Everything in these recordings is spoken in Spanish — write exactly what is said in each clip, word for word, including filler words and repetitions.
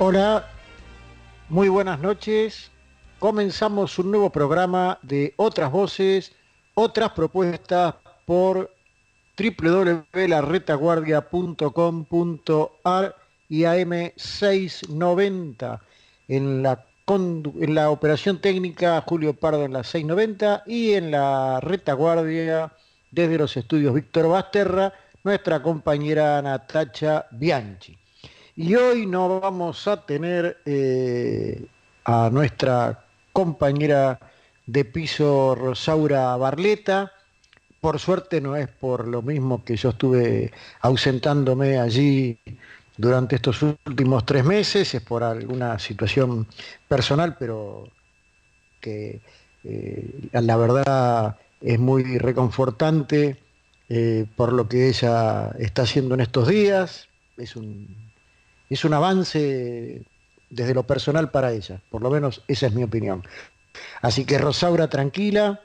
Hola, muy buenas noches. Comenzamos un nuevo programa de Otras Voces, Otras Propuestas por doble u doble u doble u punto la retaguardia punto com punto a r y A M seiscientos noventa. En la, en la operación técnica, Julio Pardo en la seiscientos noventa, y en la retaguardia, desde los estudios Víctor Basterra, nuestra compañera Natacha Bianchi. Y hoy no vamos a tener eh, a nuestra compañera de piso Rosaura Barleta. Por suerte no es por lo mismo que yo estuve ausentándome allí durante estos últimos tres meses, es por alguna situación personal, pero que eh, la verdad es muy reconfortante eh, por lo que ella está haciendo en estos días. Es un, es un avance desde lo personal para ella, por lo menos esa es mi opinión. Así que Rosaura, tranquila.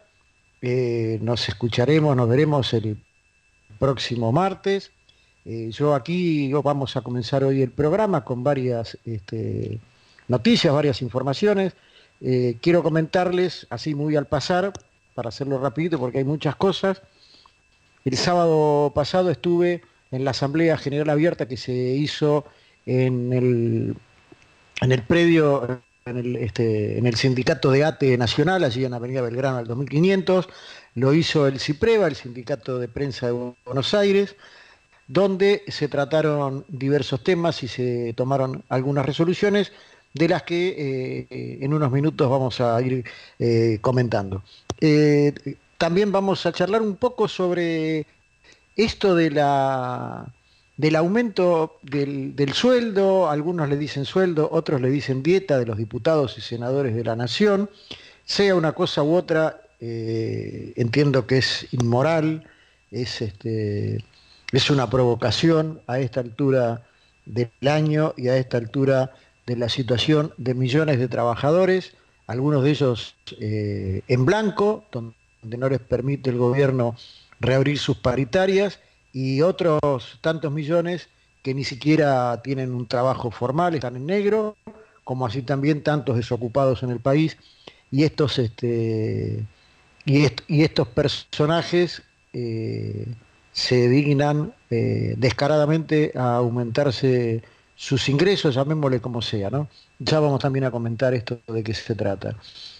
Eh, nos escucharemos, nos veremos el próximo martes. Eh, yo aquí yo vamos a comenzar hoy el programa con varias este, noticias, varias informaciones. Eh, quiero comentarles, así muy al pasar, para hacerlo rapidito porque hay muchas cosas. El sábado pasado estuve en la Asamblea General Abierta que se hizo en el, en el predio... En el, este, en el sindicato de ATE Nacional, allí en Avenida Belgrano al dos mil quinientos, lo hizo el CIPREVA, el Sindicato de Prensa de Buenos Aires, donde se trataron diversos temas y se tomaron algunas resoluciones, de las que eh, en unos minutos vamos a ir eh, comentando. Eh, también vamos a charlar un poco sobre esto de la... del aumento del, del sueldo, algunos le dicen sueldo, otros le dicen dieta de los diputados y senadores de la Nación. Sea una cosa u otra, eh, entiendo que es inmoral, es, este, es una provocación a esta altura del año y a esta altura de la situación de millones de trabajadores, algunos de ellos eh, en blanco, donde no les permite el gobierno reabrir sus paritarias, y otros tantos millones que ni siquiera tienen un trabajo formal, están en negro, como así también tantos desocupados en el país, y estos, este, y, est y estos personajes eh, se dignan eh, descaradamente a aumentarse sus ingresos, llamémosle como sea, ¿no? Ya vamos también a comentar esto de qué se trata.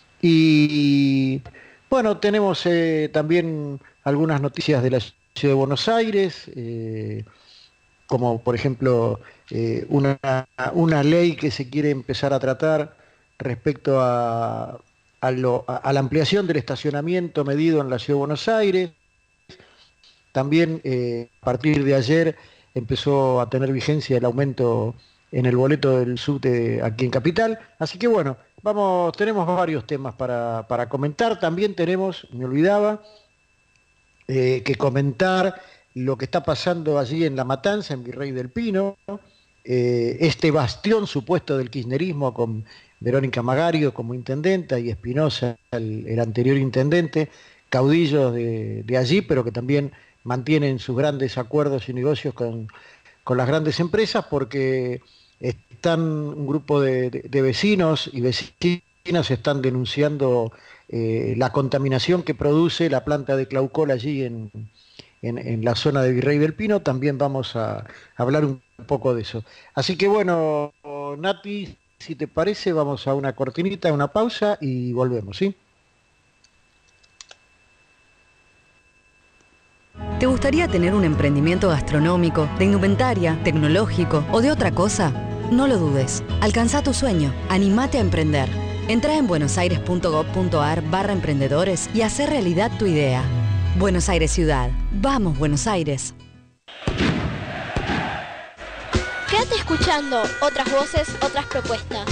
Y bueno, tenemos eh, también algunas noticias de la Ciudad de Buenos Aires, eh, como por ejemplo eh, una, una ley que se quiere empezar a tratar respecto a, a, lo, a, a la ampliación del estacionamiento medido en la Ciudad de Buenos Aires. También eh, a partir de ayer empezó a tener vigencia el aumento en el boleto del subte aquí en Capital. Así que bueno, vamos, tenemos varios temas para, para comentar. También tenemos, me olvidaba, Eh, que comentar lo que está pasando allí en La Matanza, en Virrey del Pino, eh, este bastión supuesto del kirchnerismo con Verónica Magario como intendenta y Espinosa, el, el anterior intendente, caudillos de, de allí, pero que también mantienen sus grandes acuerdos y negocios con, con las grandes empresas, porque están un grupo de, de, de vecinos y vecinas están denunciando Eh, la contaminación que produce la planta de Claucol allí en, en, en la zona de Virrey del Pino. También vamos a, a hablar un poco de eso. Así que bueno, Nati, si te parece, vamos a una cortinita, una pausa y volvemos, ¿sí? ¿Te gustaría tener un emprendimiento gastronómico, de indumentaria, tecnológico o de otra cosa? No lo dudes. Alcanza tu sueño. Animate a emprender. Entrá en buenosaires.gov.ar barra emprendedores y hacé realidad tu idea. Buenos Aires Ciudad. Vamos, Buenos Aires. Quédate escuchando Otras Voces, Otras Propuestas.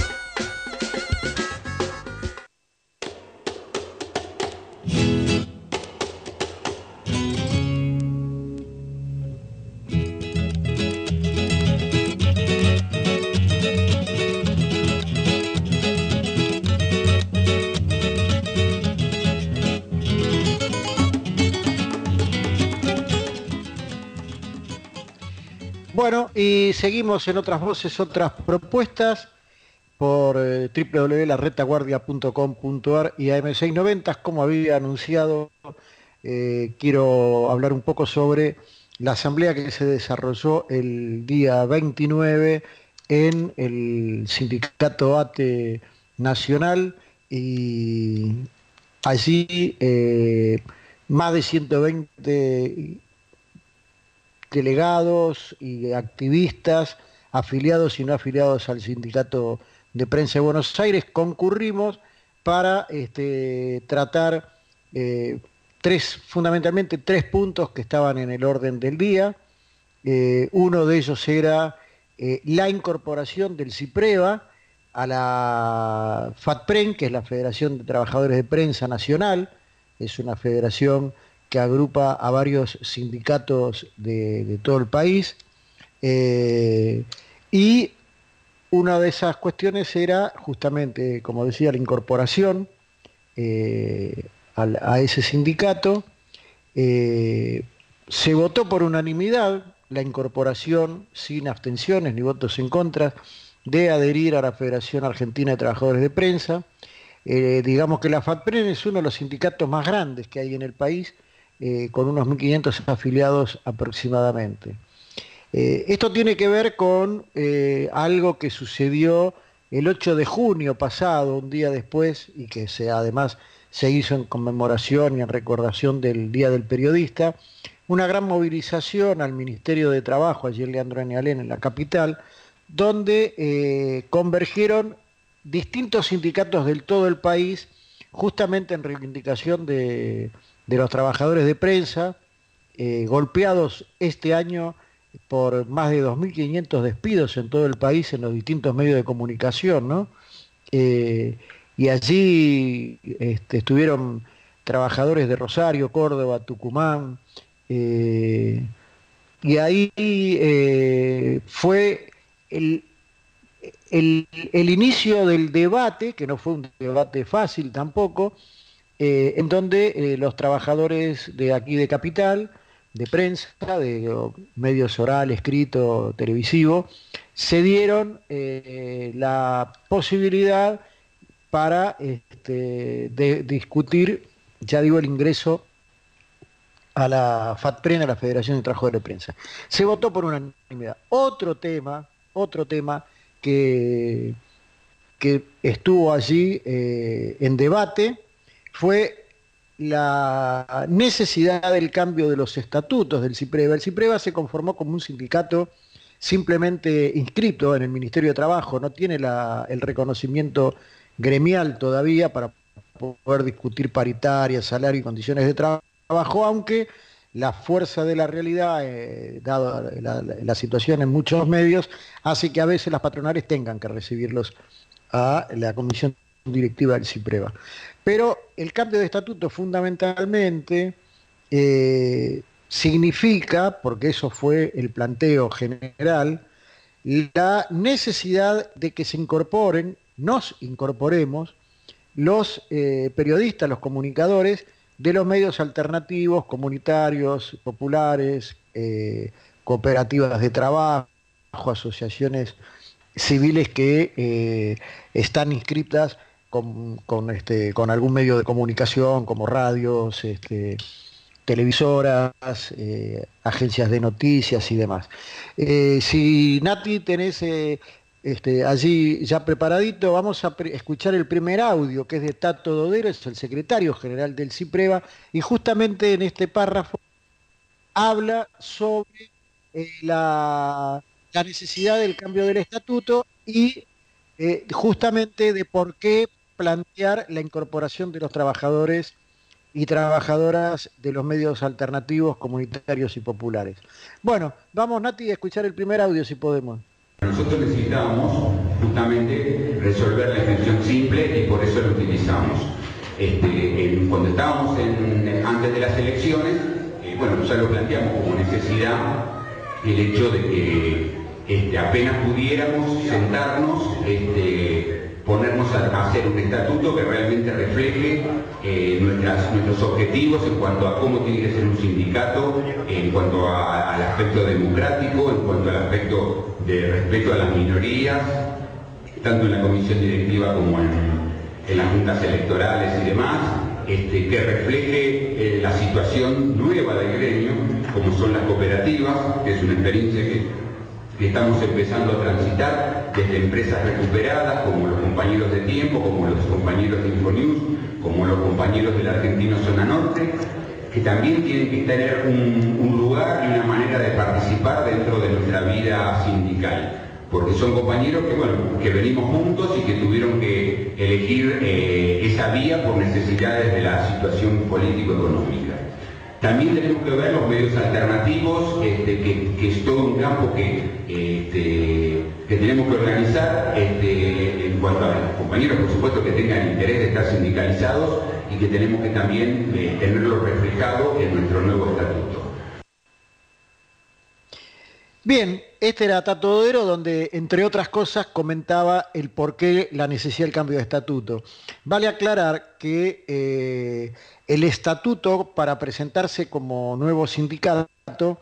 Bueno, y seguimos en Otras Voces, Otras Propuestas. por eh, doble u doble u doble u punto la retaguardia punto com punto a r y A M seiscientos noventa. Como había anunciado, eh, quiero hablar un poco sobre la asamblea que se desarrolló el día veintinueve en el sindicato A T E Nacional, y allí eh, más de ciento veinte delegados y activistas, afiliados y no afiliados al Sindicato de Prensa de Buenos Aires, concurrimos para este, tratar eh, tres, fundamentalmente tres puntos que estaban en el orden del día. Eh, uno de ellos era eh, la incorporación del CIPREVA a la FATPREN, que es la Federación de Trabajadores de Prensa Nacional. Es una federación que agrupa a varios sindicatos de, de todo el país. Eh, y una de esas cuestiones era justamente, como decía, la incorporación eh, a, a ese sindicato. Eh, se votó por unanimidad la incorporación, sin abstenciones ni votos en contra, de adherir a la Federación Argentina de Trabajadores de Prensa. Eh, digamos que la FATPREN es uno de los sindicatos más grandes que hay en el país, eh, con unos mil quinientos afiliados aproximadamente. Eh, esto tiene que ver con eh, algo que sucedió el ocho de junio pasado, un día después, y que se, además se hizo en conmemoración y en recordación del Día del Periodista, una gran movilización al Ministerio de Trabajo, allí en Leandro N. Alem, en la capital, donde eh, convergieron distintos sindicatos del todo el país, justamente en reivindicación de, de los trabajadores de prensa, eh, golpeados este año por más de dos mil quinientos despidos en todo el país en los distintos medios de comunicación, ¿no? Eh, y allí este, estuvieron trabajadores de Rosario, Córdoba, Tucumán, eh, y ahí eh, fue el, el, el inicio del debate, que no fue un debate fácil tampoco, eh, en donde eh, los trabajadores de aquí de Capital, de prensa, de o, medios oral, escrito, televisivo, se dieron eh, la posibilidad para este, de discutir, ya digo, el ingreso a la FATPREN, a la Federación de Trabajadores de Prensa. Se votó por unanimidad. Otro tema, otro tema que, que estuvo allí eh, en debate fue la necesidad del cambio de los estatutos del CIPREVA. El CIPREVA se conformó como un sindicato simplemente inscrito en el Ministerio de Trabajo, no tiene la, el reconocimiento gremial todavía para poder discutir paritarias, salario y condiciones de trabajo, aunque la fuerza de la realidad, eh, dado la, la, la situación en muchos medios, hace que a veces las patronales tengan que recibirlos a la comisión directiva del CIPREVA. Pero el cambio de estatuto fundamentalmente eh, significa, porque eso fue el planteo general, la necesidad de que se incorporen, nos incorporemos, los eh, periodistas, los comunicadores de los medios alternativos, comunitarios, populares, eh, cooperativas de trabajo, asociaciones civiles que eh, están inscritas con, con, este, con algún medio de comunicación, como radios, este, televisoras, eh, agencias de noticias y demás. Eh, si Nati tenés eh, este, allí ya preparadito, vamos a pre escuchar el primer audio, que es de Tato Dodero, es el secretario general del CIPREVA, y justamente en este párrafo habla sobre eh, la, la necesidad del cambio del estatuto y eh, justamente de por qué plantear la incorporación de los trabajadores y trabajadoras de los medios alternativos, comunitarios y populares. Bueno, vamos, Nati, a escuchar el primer audio si podemos. Nosotros necesitábamos justamente resolver la extensión simple y por eso lo utilizamos. Este, en, cuando estábamos en, antes de las elecciones, eh, bueno, ya lo planteamos como necesidad el hecho de que este, apenas pudiéramos sentarnos, este, ponernos a hacer un estatuto que realmente refleje eh, nuestras, nuestros objetivos en cuanto a cómo tiene que ser un sindicato, en cuanto a, al aspecto democrático, en cuanto al aspecto de respeto a las minorías, tanto en la comisión directiva como en, en las juntas electorales y demás, este, que refleje eh, la situación nueva del gremio, como son las cooperativas, que es una experiencia que, que estamos empezando a transitar desde empresas recuperadas, como los compañeros de Tiempo, como los compañeros de Infonews, como los compañeros del Argentino Zona Norte, que también tienen que tener un, un lugar y una manera de participar dentro de nuestra vida sindical, porque son compañeros que, bueno, que venimos juntos y que tuvieron que elegir eh, esa vía por necesidades de la situación político-económica. También tenemos que ver los medios alternativos, este, que, que es todo un campo que, este, que tenemos que organizar este, en cuanto a los compañeros, por supuesto, que tengan interés de estar sindicalizados y que tenemos que también eh, tenerlo reflejado en nuestro nuevo estatuto. Bien, este era Tato Dodero, donde, entre otras cosas, comentaba el porqué, la necesidad del cambio de estatuto. Vale aclarar que eh, el estatuto, para presentarse como nuevo sindicato,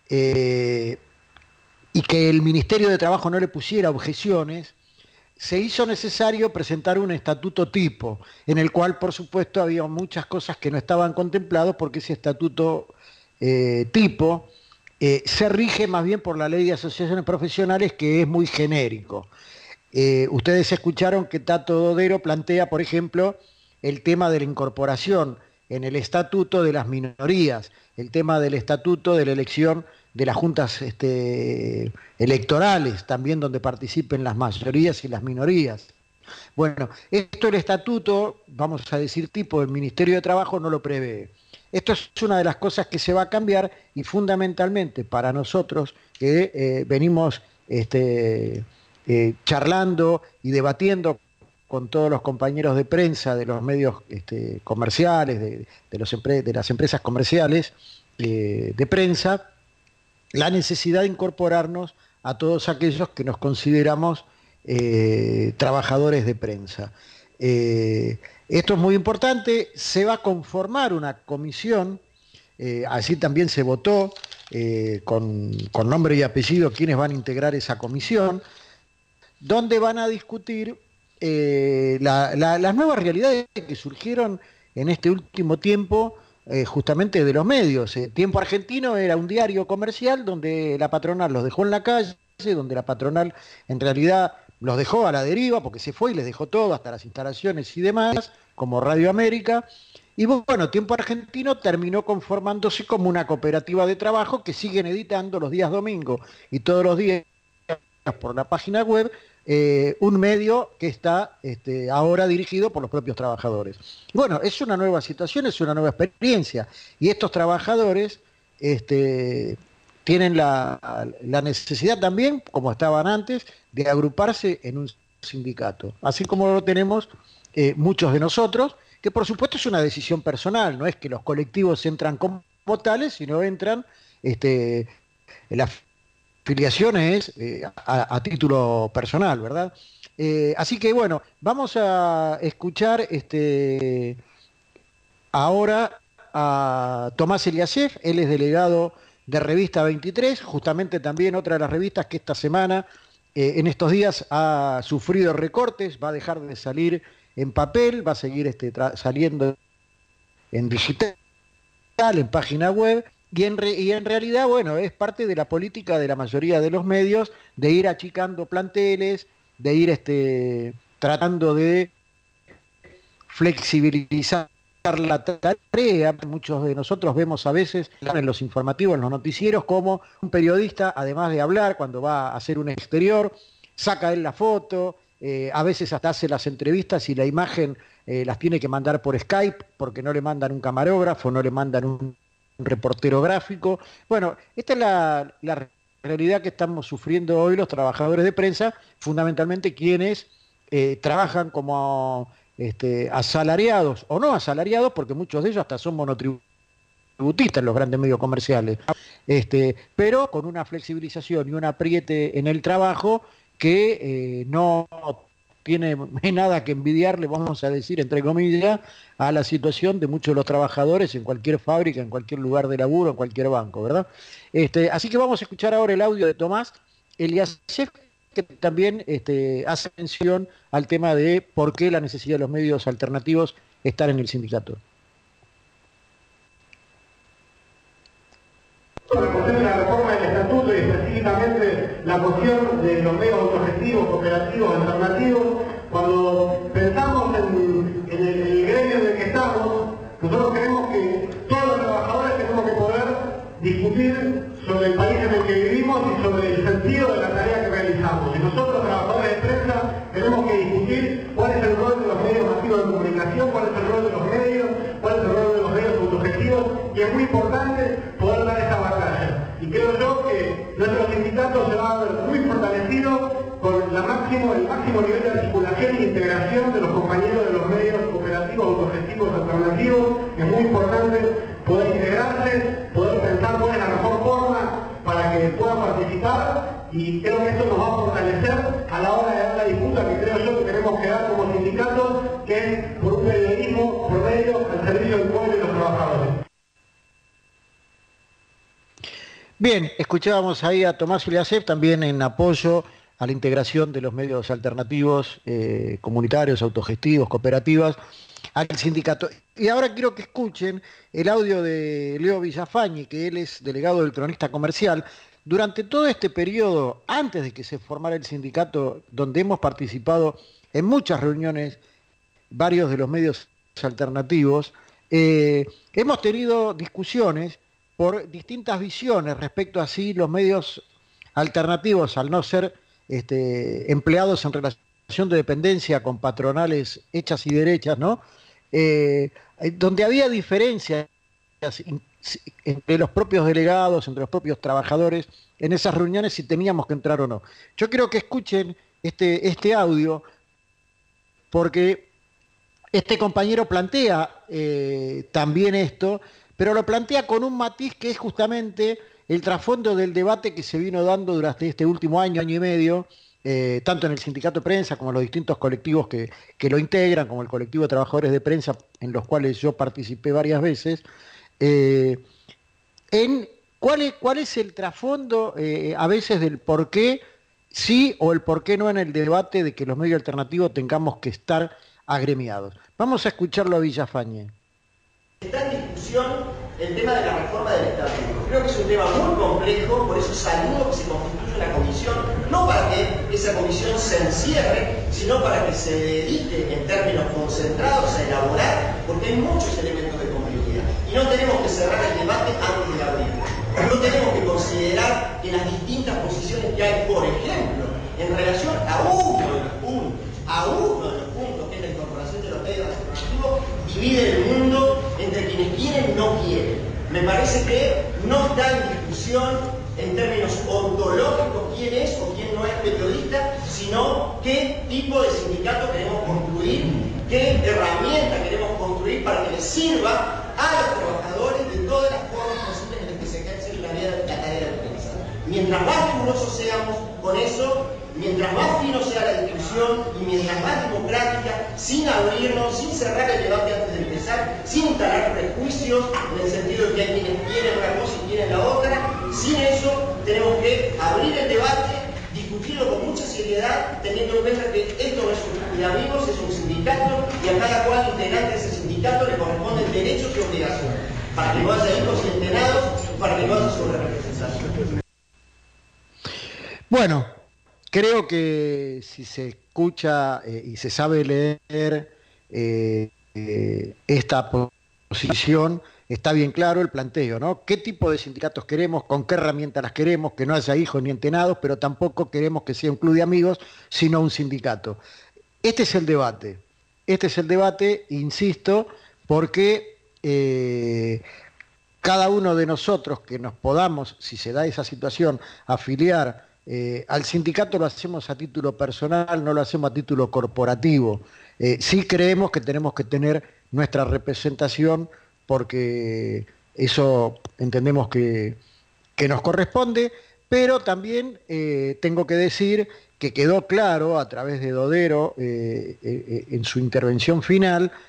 eh, y que el Ministerio de Trabajo no le pusiera objeciones, se hizo necesario presentar un estatuto tipo, en el cual, por supuesto, había muchas cosas que no estaban contempladas, porque ese estatuto eh, tipo eh, se rige más bien por la Ley de Asociaciones Profesionales, que es muy genérico. Eh, ustedes escucharon que Tato Dodero plantea, por ejemplo, el tema de la incorporación en el estatuto de las minorías, el tema del estatuto de la elección de las juntas este, electorales, también donde participen las mayorías y las minorías. Bueno, esto el estatuto, vamos a decir tipo del Ministerio de Trabajo, no lo prevé. Esto es una de las cosas que se va a cambiar, y fundamentalmente para nosotros que eh, venimos este, eh, charlando y debatiendo con todos los compañeros de prensa de los medios este, comerciales, de, de, los empre de las empresas comerciales eh, de prensa, la necesidad de incorporarnos a todos aquellos que nos consideramos eh, trabajadores de prensa. Eh, esto es muy importante. Se va a conformar una comisión, eh, así también se votó eh, con, con nombre y apellido quienes van a integrar esa comisión, donde van a discutir eh, la, la, las nuevas realidades que surgieron en este último tiempo, eh, justamente de los medios. Eh, Tiempo Argentino era un diario comercial donde la patronal los dejó en la calle, donde la patronal en realidad los dejó a la deriva, porque se fue y les dejó todo, hasta las instalaciones y demás, como Radio América. Y bueno, Tiempo Argentino terminó conformándose como una cooperativa de trabajo que siguen editando los días domingo y todos los días por la página web, eh, un medio que está este, ahora dirigido por los propios trabajadores. Y bueno, es una nueva situación, es una nueva experiencia, y estos trabajadores este, tienen la, la necesidad también, como estaban antes, de agruparse en un sindicato, así como lo tenemos eh, muchos de nosotros, que por supuesto es una decisión personal, no es que los colectivos entran como tales, sino entran este, las afiliaciones eh, a, a título personal, ¿verdad? Eh, así que bueno, vamos a escuchar este, ahora a Tomás Eliasef. Él es delegado de Revista veintitrés, justamente también otra de las revistas que esta semana, eh, en estos días, ha sufrido recortes, va a dejar de salir en papel, va a seguir este, saliendo en digital, en página web, y en, re y en realidad, bueno, es parte de la política de la mayoría de los medios de ir achicando planteles, de ir este, tratando de flexibilizar la tarea. Muchos de nosotros vemos a veces en los informativos, en los noticieros, como un periodista, además de hablar, cuando va a hacer un exterior, saca él la foto, eh, a veces hasta hace las entrevistas y la imagen eh, las tiene que mandar por Skype, porque no le mandan un camarógrafo, no le mandan un, un reportero gráfico. Bueno, esta es la, la realidad que estamos sufriendo hoy los trabajadores de prensa, fundamentalmente quienes eh, trabajan como Este, asalariados o no asalariados, porque muchos de ellos hasta son monotributistas en los grandes medios comerciales, este, pero con una flexibilización y un apriete en el trabajo que eh, no tiene nada que envidiarle, vamos a decir, entre comillas, a la situación de muchos de los trabajadores en cualquier fábrica, en cualquier lugar de laburo, en cualquier banco, ¿verdad? Este, así que vamos a escuchar ahora el audio de Tomás Eliasef, que también este, hace mención al tema de por qué la necesidad de los medios alternativos estar en el sindicato. La cuestión de la reforma del estatuto y específicamente la cuestión de los medios autogestivos, cooperativos, alternativos, cuando pensamos en, en, el, en el gremio en el que estamos, nosotros creemos que todos los trabajadores tenemos que poder discutir sobre el país en el que vivimos y sobre el sentido de la tarea que realizamos. Y nosotros, trabajadores de prensa, tenemos que discutir cuál es el rol de los medios masivos de comunicación, cuál es el rol de los medios, cuál es el rol de los medios autogestivos, y es muy importante poder dar esa batalla. Y creo yo que nuestro sindicato se va a ver muy fortalecido con la máximo, el máximo nivel de articulación e integración de los compañeros de los medios cooperativos, autogestivos, alternativos. Es muy importante poder integrarse, poder pensar cuál es la mejor forma para que puedan participar, y creo que esto nos va a fortalecer a la hora de dar la disputa que creo yo que tenemos que dar como sindicato, que es por un periodismo por medio al servicio del pueblo y los trabajadores. Bien, escuchábamos ahí a Tomás Iliashev también en apoyo a la integración de los medios alternativos, eh, comunitarios, autogestivos, cooperativas, al sindicato. Y ahora quiero que escuchen el audio de Leo Villafañe, que él es delegado del Cronista Comercial. Durante todo este periodo, antes de que se formara el sindicato, donde hemos participado en muchas reuniones, varios de los medios alternativos, eh, hemos tenido discusiones por distintas visiones respecto a si los medios alternativos, al no ser este, empleados en relación de dependencia con patronales hechas y derechas, ¿no? Eh, donde había diferencias entre los propios delegados, entre los propios trabajadores, en esas reuniones, si teníamos que entrar o no. Yo quiero que escuchen este, este audio, porque este compañero plantea eh, también esto, pero lo plantea con un matiz que es justamente el trasfondo del debate que se vino dando durante este último año, año y medio, eh, tanto en el sindicato de prensa como en los distintos colectivos que, que lo integran, como el colectivo de trabajadores de prensa, en los cuales yo participé varias veces, eh, en cuál es, cuál es el trasfondo eh, a veces del por qué sí o el por qué no en el debate de que los medios alternativos tengamos que estar agremiados. Vamos a escucharlo a Villafañe. Está en discusión el tema de la reforma del estatuto. Creo que es un tema muy complejo, por eso saludo que se constituya una comisión, no para que esa comisión se encierre, sino para que se dedique en términos concentrados a elaborar, porque hay muchos elementos de complejidad. Y no tenemos que cerrar el debate antes de abrirlo. No tenemos que considerar que las distintas posiciones que hay, por ejemplo, en relación a uno de los puntos, a uno de los puntos, que es la incorporación de los medios alternativos, divide el mundo entre quienes quieren y no quieren. Me parece que no está en discusión en términos ontológicos quién es o quién no es periodista, sino qué tipo de sindicato queremos construir, qué herramienta queremos construir para que les sirva a los trabajadores de todas las formas posibles en las que se ejerce la tarea, la tarea de prensa. Mientras más rigurosos seamos con eso, mientras más fino sea la discusión y mientras más democrática, sin abrirnos, sin cerrar el debate antes de empezar, sin instalar prejuicios en el sentido de que hay quienes quieren una cosa y quieren la otra, sin eso tenemos que abrir el debate, discutirlo con mucha seriedad, teniendo en cuenta que esto no es un club de amigos, es un sindicato y a cada cual integrante de ese sindicato le corresponden derechos y obligaciones, para que no haya hijos entrenados, para que no haya sobrerepresentación. Bueno, creo que si se escucha eh, y se sabe leer eh, eh, esta posición, está bien claro el planteo, ¿no? ¿Qué tipo de sindicatos queremos? ¿Con qué herramientas las queremos? Que no haya hijos ni entenados, pero tampoco queremos que sea un club de amigos, sino un sindicato. Este es el debate. Este es el debate, insisto, porque eh, cada uno de nosotros que nos podamos, si se da esa situación, afiliar Eh, al sindicato lo hacemos a título personal, no lo hacemos a título corporativo. Eh, sí creemos que tenemos que tener nuestra representación porque eso entendemos que, que nos corresponde, pero también eh, tengo que decir que quedó claro a través de Dodero eh, eh, en su intervención final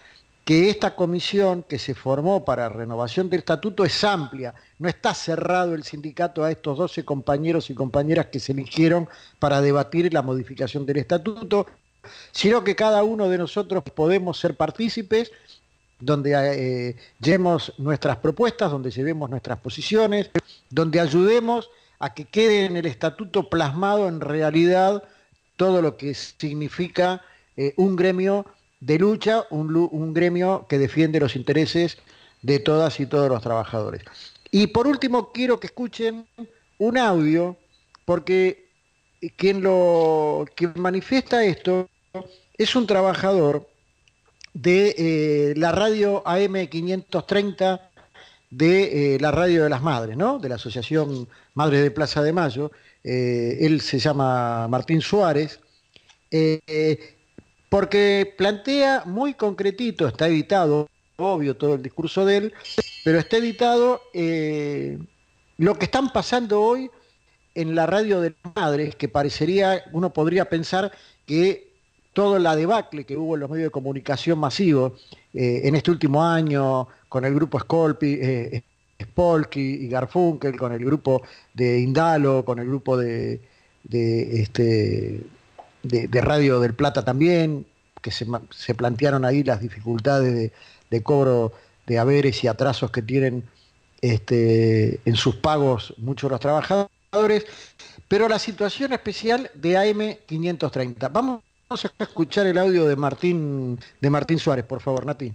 que esta comisión que se formó para renovación del estatuto es amplia, no está cerrado el sindicato a estos doce compañeros y compañeras que se eligieron para debatir la modificación del estatuto, sino que cada uno de nosotros podemos ser partícipes, donde eh, llevemos nuestras propuestas, donde llevemos nuestras posiciones, donde ayudemos a que quede en el estatuto plasmado en realidad todo lo que significa eh, un gremio de lucha, un, un gremio que defiende los intereses de todas y todos los trabajadores. Y por último quiero que escuchen un audio, porque quien, lo, quien manifiesta esto es un trabajador de eh, la radio A M quinientos treinta, de eh, la radio de las madres, ¿no? De la Asociación Madres de Plaza de Mayo. Eh, él se llama Martín Suárez, eh, eh, porque plantea muy concretito, está editado, obvio, todo el discurso de él, pero está editado eh, lo que están pasando hoy en la radio de las madres, que parecería, uno podría pensar que toda la debacle que hubo en los medios de comunicación masivos eh, en este último año, con el grupo Scolpi, eh, Spolky y Garfunkel, con el grupo de Indalo, con el grupo de, de, este, de, de Radio del Plata también, que se, se plantearon ahí las dificultades de, de cobro de haberes y atrasos que tienen este, en sus pagos muchos de los trabajadores, pero la situación especial de A M quinientos treinta. Vamos Vamos a escuchar el audio de Martín, de Martín Suárez, por favor, Nati.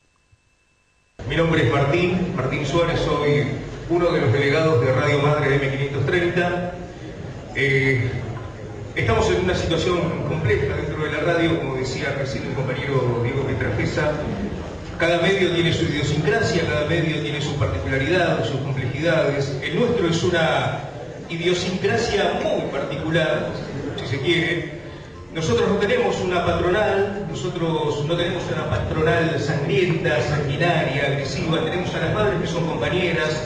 Mi nombre es Martín, Martín Suárez, soy uno de los delegados de Radio Madre de A M quinientos treinta. Eh, estamos en una situación compleja dentro de la radio, como decía recién el compañero Diego Pietrafesa. Cada medio tiene su idiosincrasia, cada medio tiene su particularidad, sus complejidades. El nuestro es una idiosincrasia muy particular, si se quiere. Nosotros no tenemos una patronal, nosotros no tenemos una patronal sangrienta, sanguinaria, agresiva, tenemos a las madres que son compañeras,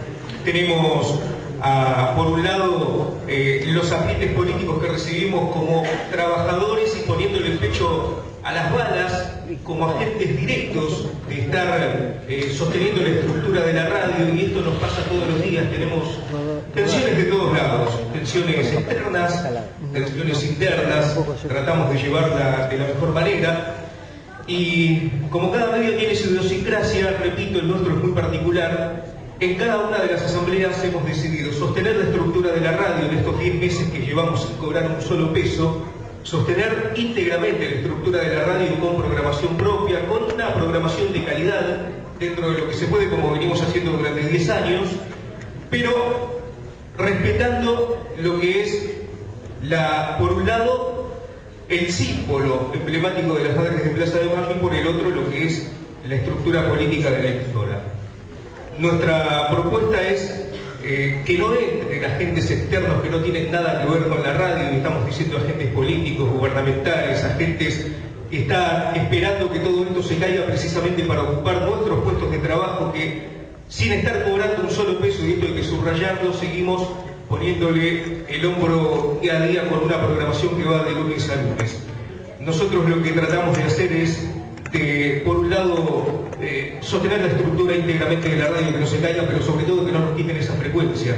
tenemos a, por un lado eh, los agentes políticos que recibimos como trabajadores y poniéndole el pecho a las balas como agentes directos de estar eh, sosteniendo la estructura de la radio, y esto nos pasa todos los días. Tenemos tensiones de todos lados, tensiones externas, tensiones internas, tratamos de llevarla de la mejor manera, y como cada medio tiene su idiosincrasia, repito, el nuestro es muy particular. En cada una de las asambleas hemos decidido sostener la estructura de la radio en estos diez meses que llevamos sin cobrar un solo peso, sostener íntegramente la estructura de la radio con programación propia, con una programación de calidad dentro de lo que se puede, como venimos haciendo durante diez años, pero respetando lo que es, la, por un lado, el símbolo emblemático de las Madres de Plaza de Mayo, y por el otro lo que es la estructura política de la emisora. Nuestra propuesta es Eh, que no entren agentes externos que no tienen nada que ver con la radio, y estamos diciendo agentes políticos, gubernamentales, agentes que están esperando que todo esto se caiga precisamente para ocupar nuestros puestos de trabajo, que sin estar cobrando un solo peso, y esto hay que subrayarlo, seguimos poniéndole el hombro día a día con una programación que va de lunes a lunes. Nosotros lo que tratamos de hacer es, de, por un lado, eh, sostener la estructura íntegramente de la radio, que no se caiga, pero sobre todo que no nos quiten esa frecuencia.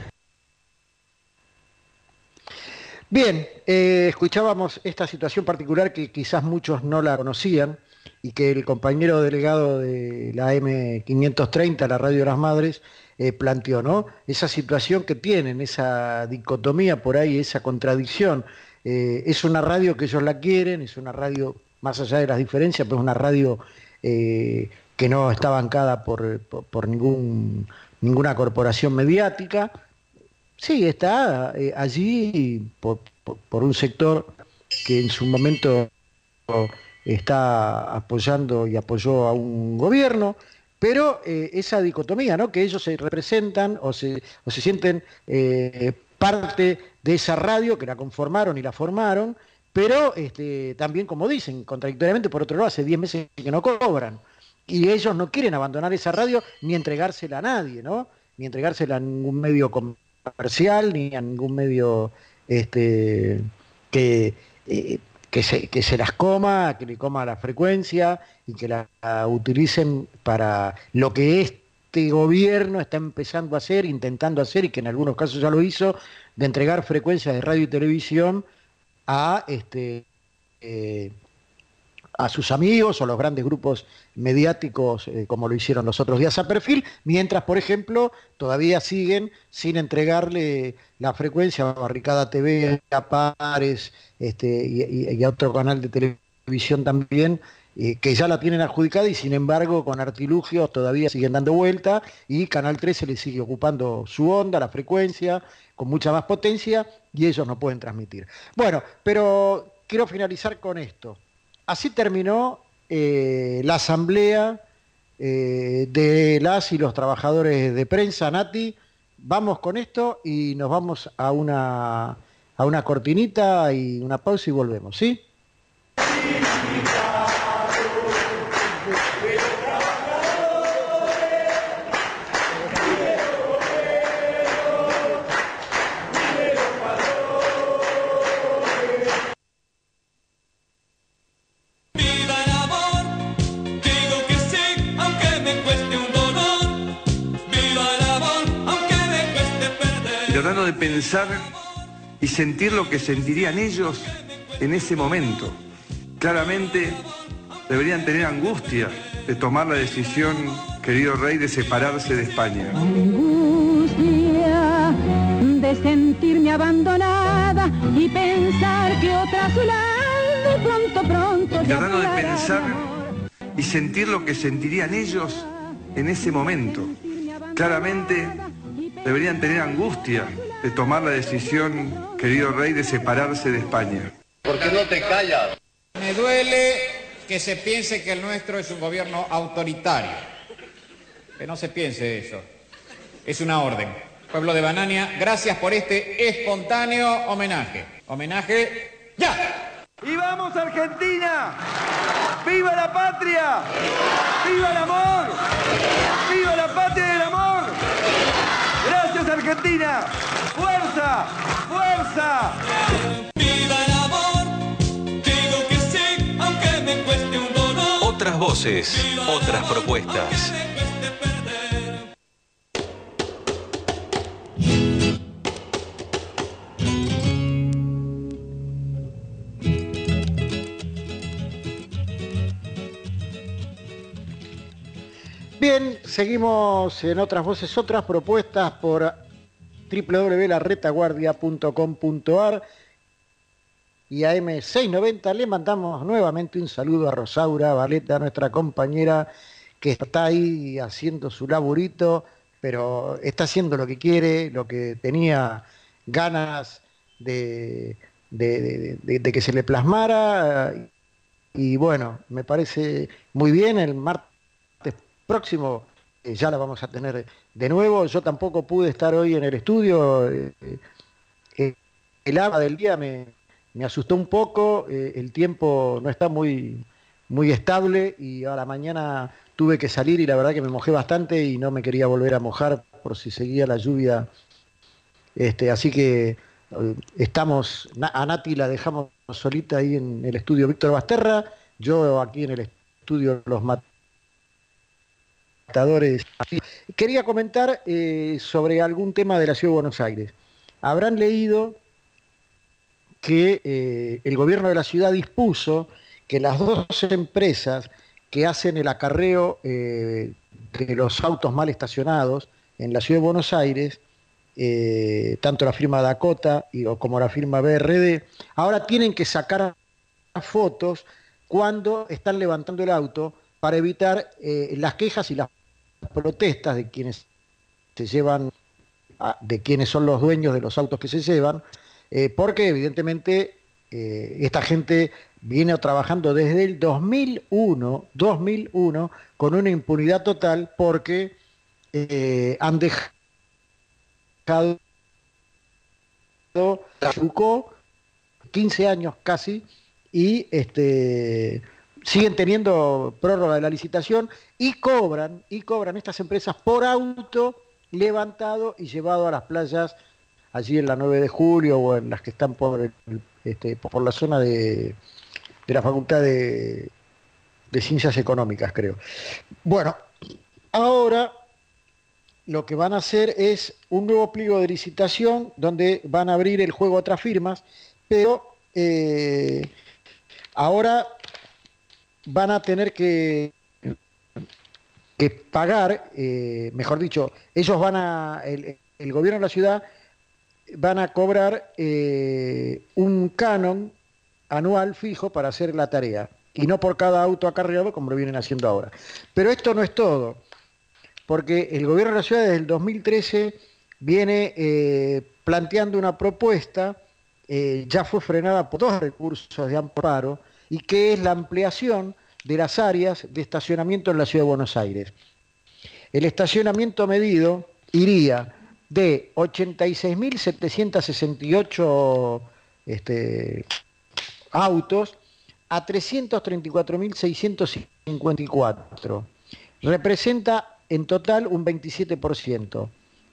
Bien, eh, escuchábamos esta situación particular que quizás muchos no la conocían, y que el compañero delegado de la A M quinientos treinta, la Radio de las Madres, eh, planteó, ¿no? Esa situación que tienen, esa dicotomía por ahí, esa contradicción. Eh, es una radio que ellos la quieren, es una radio, más allá de las diferencias, pues una radio eh, que no está bancada por, por, por ningún, ninguna corporación mediática. Sí, está eh, allí por, por, por un sector que en su momento está apoyando y apoyó a un gobierno, pero eh, esa dicotomía, ¿no? Que ellos se representan o se, o se sienten eh, parte de esa radio, que la conformaron y la formaron, pero este, también, como dicen, contradictoriamente, por otro lado, hace diez meses que no cobran, y ellos no quieren abandonar esa radio ni entregársela a nadie, ¿no? Ni entregársela a ningún medio comercial, ni a ningún medio este, que... Eh, que, se, que se las coma, que le coma la frecuencia y que la, la utilicen para lo que este gobierno está empezando a hacer, intentando hacer, y que en algunos casos ya lo hizo, de entregar frecuencias de radio y televisión a este eh, a sus amigos o los grandes grupos mediáticos, eh, como lo hicieron los otros días a Perfil, mientras, por ejemplo, todavía siguen sin entregarle la frecuencia a Barricada T V, a Pares este, y, y, y a otro canal de televisión también, eh, que ya la tienen adjudicada y sin embargo con artilugios todavía siguen dando vuelta, y Canal trece le sigue ocupando su onda, la frecuencia, con mucha más potencia, y ellos no pueden transmitir. Bueno, pero quiero finalizar con esto. Así terminó eh, la asamblea eh, de las y los trabajadores de prensa. Nati, vamos con esto y nos vamos a una, a una cortinita y una pausa y volvemos, ¿sí? Tratando de pensar y sentir lo que sentirían ellos en ese momento. Claramente deberían tener angustia de tomar la decisión, querido rey, de separarse de España. Angustia de sentirme abandonada y pensar que otra a su lado pronto, pronto... Tratando de pensar y sentir lo que sentirían ellos en ese momento. Claramente deberían tener angustia de tomar la decisión, querido rey, de separarse de España. ¿Por qué no te callas? Me duele que se piense que el nuestro es un gobierno autoritario. Que no se piense eso. Es una orden. Pueblo de Banania, gracias por este espontáneo homenaje. Homenaje ya. ¡Y vamos, Argentina! ¡Viva la patria! ¡Viva el amor! ¡Viva la patria y el amor! ¡Gracias, Argentina! ¡Fuerza! ¡Fuerza! ¡Viva el amor! Digo que sí, aunque me cueste un dolor. Otras voces, otras propuestas. Bien, seguimos en Otras Voces, otras propuestas por doble u doble u doble u punto la retaguardia punto com punto a r y a eme seiscientos noventa. Le mandamos nuevamente un saludo a Rosaura Valeta, nuestra compañera, que está ahí haciendo su laburito, pero está haciendo lo que quiere, lo que tenía ganas de, de, de, de, de que se le plasmara, y bueno, me parece muy bien. El martes próximo eh, ya la vamos a tener de nuevo. Yo tampoco pude estar hoy en el estudio, eh, eh, el agua del día me, me asustó un poco, eh, el tiempo no está muy, muy estable, y a la mañana tuve que salir y la verdad que me mojé bastante y no me quería volver a mojar por si seguía la lluvia, este, así que eh, estamos, a Nati la dejamos solita ahí en el estudio Víctor Basterra, yo aquí en el estudio Los Matadores. Quería comentar eh, sobre algún tema de la Ciudad de Buenos Aires. Habrán leído que eh, el gobierno de la ciudad dispuso que las dos empresas que hacen el acarreo eh, de los autos mal estacionados en la Ciudad de Buenos Aires, eh, tanto la firma Dakota y, o como la firma B R D, ahora tienen que sacar fotos cuando están levantando el auto para evitar eh, las quejas y las protestas de quienes se llevan, a, de quienes son los dueños de los autos que se llevan, eh, porque evidentemente eh, esta gente viene trabajando desde el dos mil uno con una impunidad total, porque eh, han dejado quince años casi, y este siguen teniendo prórroga de la licitación y cobran, y cobran estas empresas por auto levantado y llevado a las playas allí en la nueve de julio o en las que están por, el, este, por la zona de, de la Facultad de, de Ciencias Económicas, creo. Bueno, ahora lo que van a hacer es un nuevo pliego de licitación donde van a abrir el juego a otras firmas, pero eh, ahora van a tener que, que pagar, eh, mejor dicho, ellos van a, el, el gobierno de la ciudad van a cobrar eh, un canon anual fijo para hacer la tarea, y no por cada auto acarreado como lo vienen haciendo ahora. Pero esto no es todo, porque el gobierno de la ciudad desde el dos mil trece viene eh, planteando una propuesta, eh, ya fue frenada por dos recursos de amparo, y que es la ampliación de las áreas de estacionamiento en la ciudad de Buenos Aires. El estacionamiento medido iría de ochenta y seis mil setecientos sesenta y ocho este, autos a trescientos treinta y cuatro mil seiscientos cincuenta y cuatro. Representa en total un veintisiete por ciento.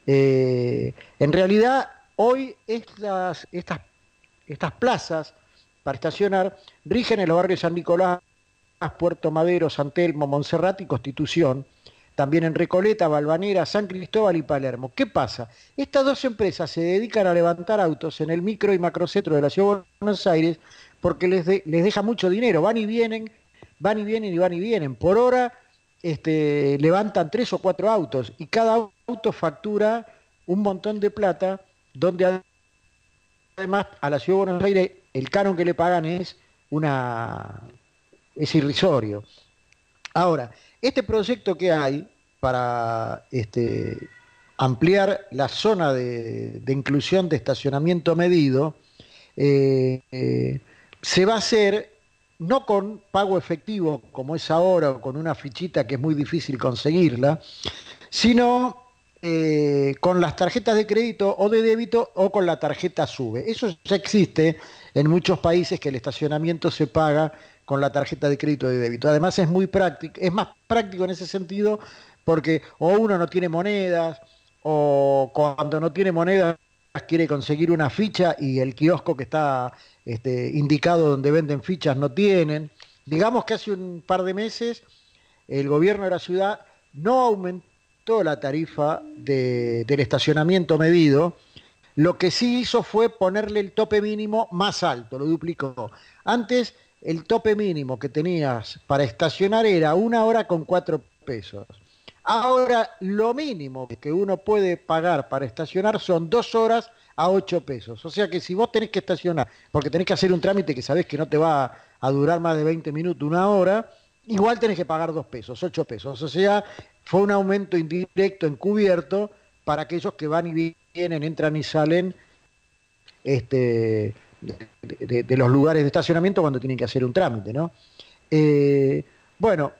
Eh, en realidad, hoy estas, estas, estas plazas para estacionar rigen en los barrios San Nicolás, Puerto Madero, San Telmo, Montserrat y Constitución, también en Recoleta, Valvanera, San Cristóbal y Palermo. ¿Qué pasa? Estas dos empresas se dedican a levantar autos en el micro y macrocentro de la ciudad de Buenos Aires porque les, de, les deja mucho dinero, van y vienen, van y vienen y van y vienen. Por hora este, levantan tres o cuatro autos y cada auto factura un montón de plata, donde además a la ciudad de Buenos Aires el canon que le pagan es, una, es irrisorio. Ahora, este proyecto que hay para este, ampliar la zona de, de inclusión de estacionamiento medido, eh, eh, se va a hacer no con pago efectivo como es ahora, o con una fichita que es muy difícil conseguirla, sino eh, con las tarjetas de crédito o de débito o con la tarjeta SUBE. Eso ya existe en muchos países, que el estacionamiento se paga con la tarjeta de crédito o de débito. Además es muy práctico, es más práctico en ese sentido, porque o uno no tiene monedas, o cuando no tiene monedas quiere conseguir una ficha y el kiosco que está este, indicado donde venden fichas no tienen. Digamos que hace un par de meses el gobierno de la ciudad no aumentó la tarifa de, del estacionamiento medido. Lo que sí hizo fue ponerle el tope mínimo más alto, lo duplicó. Antes el tope mínimo que tenías para estacionar era una hora con cuatro pesos. Ahora lo mínimo que uno puede pagar para estacionar son dos horas a ocho pesos. O sea que si vos tenés que estacionar, porque tenés que hacer un trámite que sabés que no te va a durar más de veinte minutos, una hora, igual tenés que pagar dos pesos, ocho pesos. O sea, fue un aumento indirecto encubierto para aquellos que van y vienen, entran y salen este, de, de, de los lugares de estacionamiento cuando tienen que hacer un trámite, ¿no? Eh, bueno,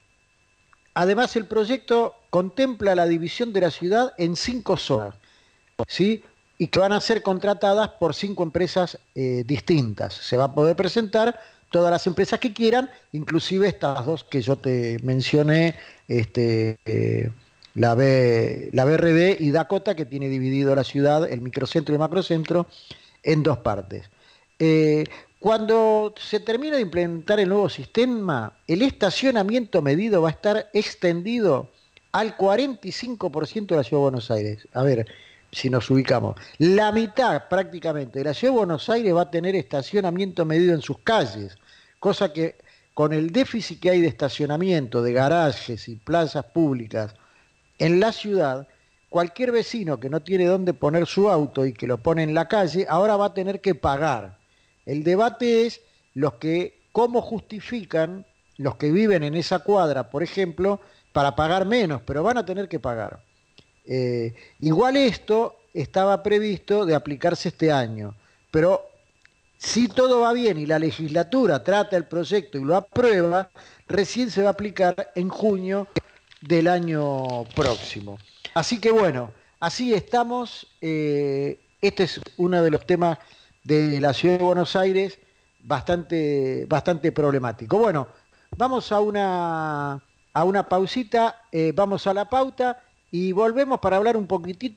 además el proyecto contempla la división de la ciudad en cinco zonas, ¿sí? Y que van a ser contratadas por cinco empresas eh, distintas. Se va a poder presentar todas las empresas que quieran, inclusive estas dos que yo te mencioné, este, eh, la, B, la B R D y Dakota, que tiene dividido la ciudad, el microcentro y el macrocentro, en dos partes. Eh, cuando se termine de implementar el nuevo sistema, el estacionamiento medido va a estar extendido al cuarenta y cinco por ciento de la ciudad de Buenos Aires. A ver si nos ubicamos. La mitad prácticamente de la ciudad de Buenos Aires va a tener estacionamiento medido en sus calles, cosa que con el déficit que hay de estacionamiento, de garajes y plazas públicas en la ciudad, cualquier vecino que no tiene dónde poner su auto y que lo pone en la calle, ahora va a tener que pagar. El debate es los que, cómo justifican los que viven en esa cuadra, por ejemplo, para pagar menos, pero van a tener que pagar. Eh, igual esto estaba previsto de aplicarse este año, pero si todo va bien y la legislatura trata el proyecto y lo aprueba, recién se va a aplicar en junio del año próximo. Así que bueno, así estamos. Eh, este es uno de los temas de la ciudad de Buenos Aires bastante, bastante problemático. Bueno, vamos a una, a una pausita, eh, vamos a la pauta y volvemos para hablar un poquitito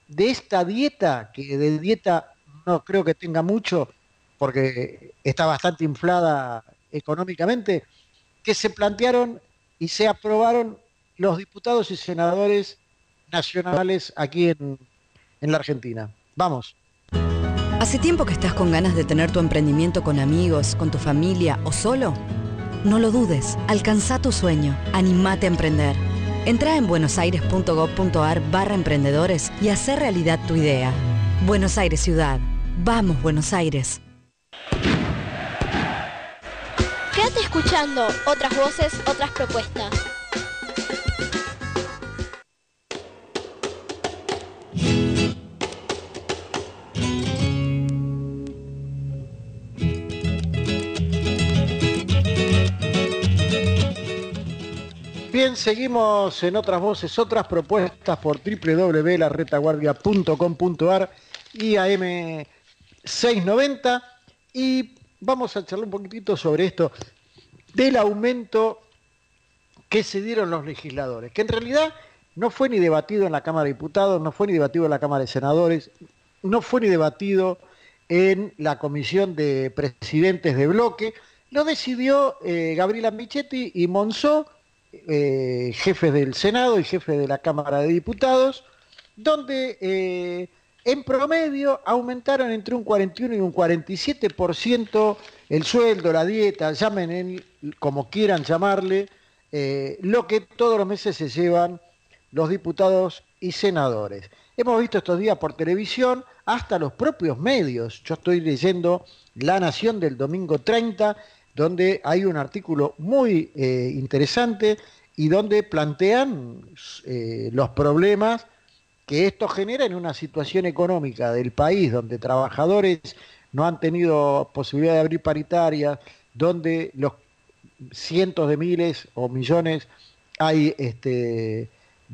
de esta dieta, que de dieta no creo que tenga mucho, porque está bastante inflada económicamente, que se plantearon y se aprobaron los diputados y senadores nacionales aquí en, en la Argentina. Vamos. ¿Hace tiempo que estás con ganas de tener tu emprendimiento con amigos, con tu familia o solo? No lo dudes, alcanzá tu sueño, animate a emprender. Entrá en buenosaires.gov.ar barra emprendedores y hacé realidad tu idea. Buenos Aires Ciudad. Vamos, Buenos Aires. Quédate escuchando otras voces, otras propuestas. Bien, seguimos en otras voces, otras propuestas por doble u doble u doble u punto la retaguardia punto com punto a r y A M seiscientos noventa, y vamos a charlar un poquitito sobre esto del aumento que se dieron los legisladores, que en realidad no fue ni debatido en la Cámara de Diputados, no fue ni debatido en la Cámara de Senadores, no fue ni debatido en la Comisión de Presidentes de Bloque. Lo decidió eh, Gabriela Michetti y Monzó, eh, jefes del Senado y jefes de la Cámara de Diputados, donde eh, en promedio aumentaron entre un cuarenta y uno y un cuarenta y siete por ciento el sueldo, la dieta, llamen en, como quieran llamarle, eh, lo que todos los meses se llevan los diputados y senadores. Hemos visto estos días por televisión, hasta los propios medios. Yo estoy leyendo La Nación del domingo treinta, donde hay un artículo muy eh, interesante y donde plantean eh, los problemas que esto genera en una situación económica del país, donde trabajadores no han tenido posibilidad de abrir paritarias, donde los cientos de miles o millones hay este,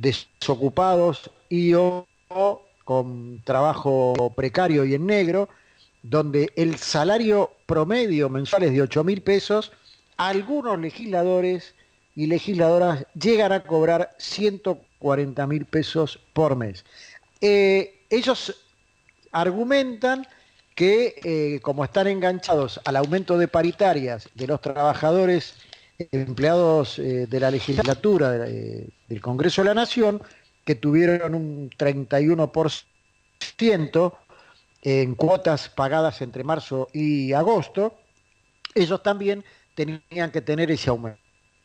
desocupados y o, o con trabajo precario y en negro, donde el salario promedio mensual es de ocho mil pesos, algunos legisladores y legisladoras llegan a cobrar ciento cuarenta mil pesos por mes. Eh, ellos argumentan que eh, como están enganchados al aumento de paritarias de los trabajadores empleados eh, de la legislatura de, del Congreso de la Nación, que tuvieron un treinta y uno por ciento en cuotas pagadas entre marzo y agosto, ellos también tenían que tener ese aumento.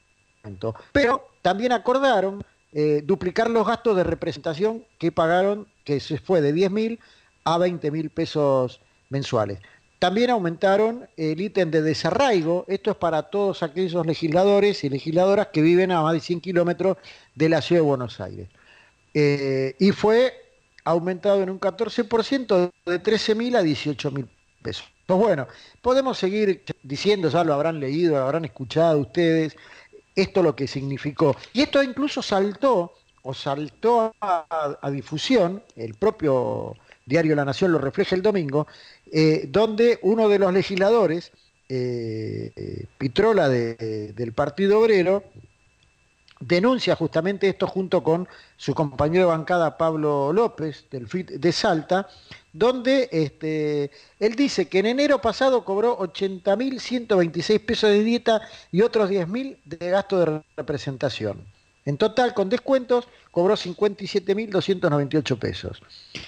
Pero también acordaron eh, duplicar los gastos de representación que pagaron, que se fue de diez mil a veinte mil pesos mensuales. También aumentaron el ítem de desarraigo. Esto es para todos aquellos legisladores y legisladoras que viven a más de cien kilómetros de la ciudad de Buenos Aires. Eh, y fue aumentado en un catorce por ciento, de trece mil a dieciocho mil pesos. Pues bueno, podemos seguir diciendo, ya lo habrán leído, lo habrán escuchado ustedes, esto lo que significó. Y esto incluso saltó, o saltó a, a difusión, el propio diario La Nación lo refleja el domingo, eh, donde uno de los legisladores, eh, eh, Pitrola de, de, del Partido Obrero, denuncia justamente esto junto con su compañero de bancada Pablo López del F I T de Salta, donde este, él dice que en enero pasado cobró ochenta mil ciento veintiséis pesos de dieta y otros diez mil de gasto de representación. En total, con descuentos, cobró cincuenta y siete mil doscientos noventa y ocho pesos.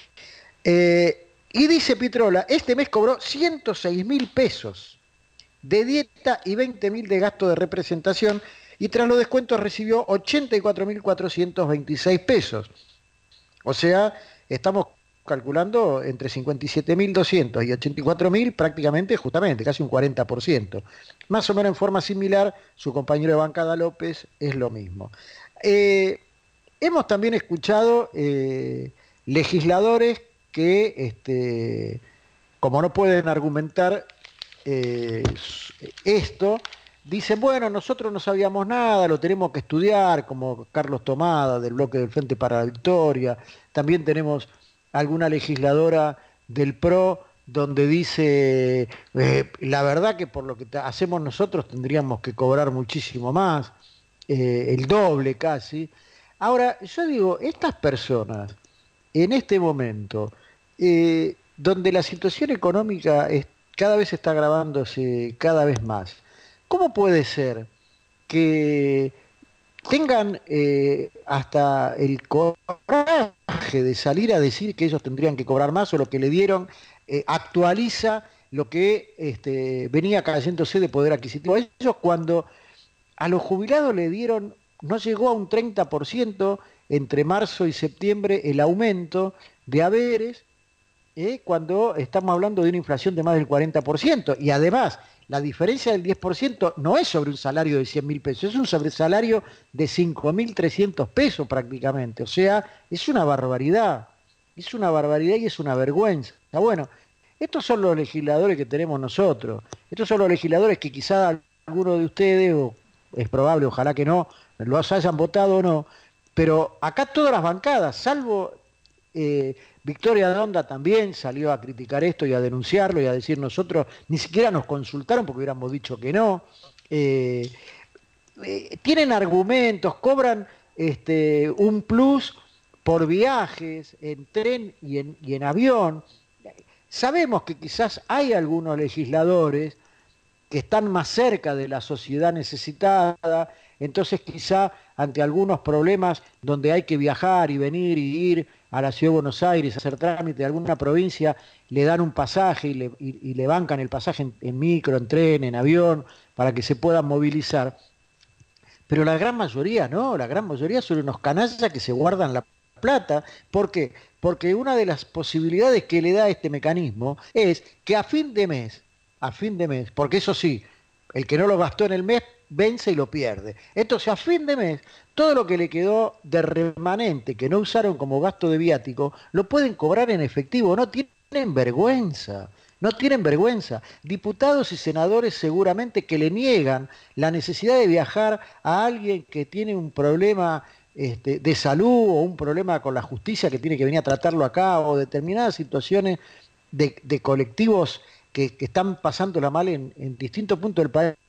Eh, y dice Pitrola, este mes cobró ciento seis mil pesos de dieta y veinte mil de gasto de representación, y tras los descuentos recibió ochenta y cuatro mil cuatrocientos veintiséis pesos. O sea, estamos calculando entre cincuenta y siete mil doscientos y ochenta y cuatro mil, prácticamente, justamente, casi un cuarenta por ciento. Más o menos en forma similar, su compañero de bancada López es lo mismo. Eh, hemos también escuchado eh, legisladores que, este, como no pueden argumentar eh, esto, dicen, bueno, nosotros no sabíamos nada, lo tenemos que estudiar, como Carlos Tomada del bloque del Frente para la Victoria. También tenemos alguna legisladora del P R O donde dice, eh, la verdad que por lo que hacemos nosotros tendríamos que cobrar muchísimo más, eh, el doble casi. Ahora, yo digo, estas personas en este momento, eh, donde la situación económica es, cada vez está agravándose cada vez más, ¿cómo puede ser que tengan eh, hasta el coraje de salir a decir que ellos tendrían que cobrar más o lo que le dieron eh, actualiza lo que este, venía cayéndose de poder adquisitivo? Ellos cuando a los jubilados le dieron, no llegó a un treinta por ciento entre marzo y septiembre el aumento de haberes, eh, cuando estamos hablando de una inflación de más del cuarenta por ciento, y además la diferencia del diez por ciento no es sobre un salario de cien mil pesos, es un sobresalario de cinco mil trescientos pesos prácticamente. O sea, es una barbaridad, es una barbaridad y es una vergüenza. Bueno, estos son los legisladores que tenemos nosotros, estos son los legisladores que quizá alguno de ustedes, o es probable, ojalá que no, los hayan votado o no, pero acá todas las bancadas, salvo eh, Victoria Donda también salió a criticar esto y a denunciarlo y a decir nosotros, ni siquiera nos consultaron porque hubiéramos dicho que no. Eh, eh, tienen argumentos, cobran este, un plus por viajes en tren y en, y en avión. Sabemos que quizás hay algunos legisladores que están más cerca de la sociedad necesitada, entonces quizá ante algunos problemas donde hay que viajar y venir y ir a la Ciudad de Buenos Aires, hacer trámite de alguna provincia, le dan un pasaje y le, y, y le bancan el pasaje en, en micro, en tren, en avión, para que se puedan movilizar. Pero la gran mayoría no, la gran mayoría son unos canallas que se guardan la plata. ¿Por qué? Porque una de las posibilidades que le da este mecanismo es que a fin de mes, a fin de mes, porque eso sí, el que no lo gastó en el mes vence y lo pierde. Entonces, a fin de mes, todo lo que le quedó de remanente que no usaron como gasto de viático, lo pueden cobrar en efectivo. No tienen vergüenza, no tienen vergüenza. Diputados y senadores seguramente que le niegan la necesidad de viajar a alguien que tiene un problema este, de salud o un problema con la justicia que tiene que venir a tratarlo acá, o determinadas situaciones de, de colectivos que, que están pasándola mal en, en distintos puntos del país.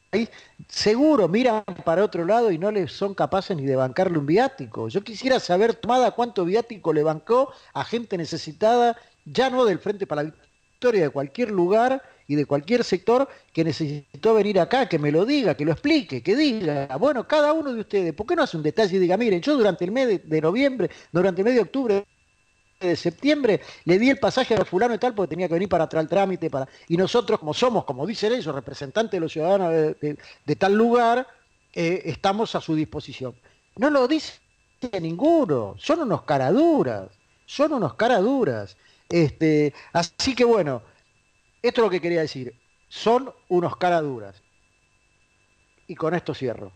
Seguro miran para otro lado y no les son capaces ni de bancarle un viático. Yo quisiera saber, Tomada, cuánto viático le bancó a gente necesitada, ya no del Frente para la Victoria, de cualquier lugar y de cualquier sector que necesitó venir acá, que me lo diga, que lo explique, que diga, bueno, cada uno de ustedes, ¿por qué no hace un detalle y diga, miren, yo durante el mes de, de noviembre, durante el mes de octubre, de septiembre, le di el pasaje a fulano y tal porque tenía que venir para atrás el trámite, para y nosotros, como somos, como dicen ellos, representantes de los ciudadanos de, de, de tal lugar, eh, estamos a su disposición. No lo dice ninguno, son unos caraduras, son unos caraduras. Este, así que bueno, esto es lo que quería decir, son unos caraduras. Y con esto cierro.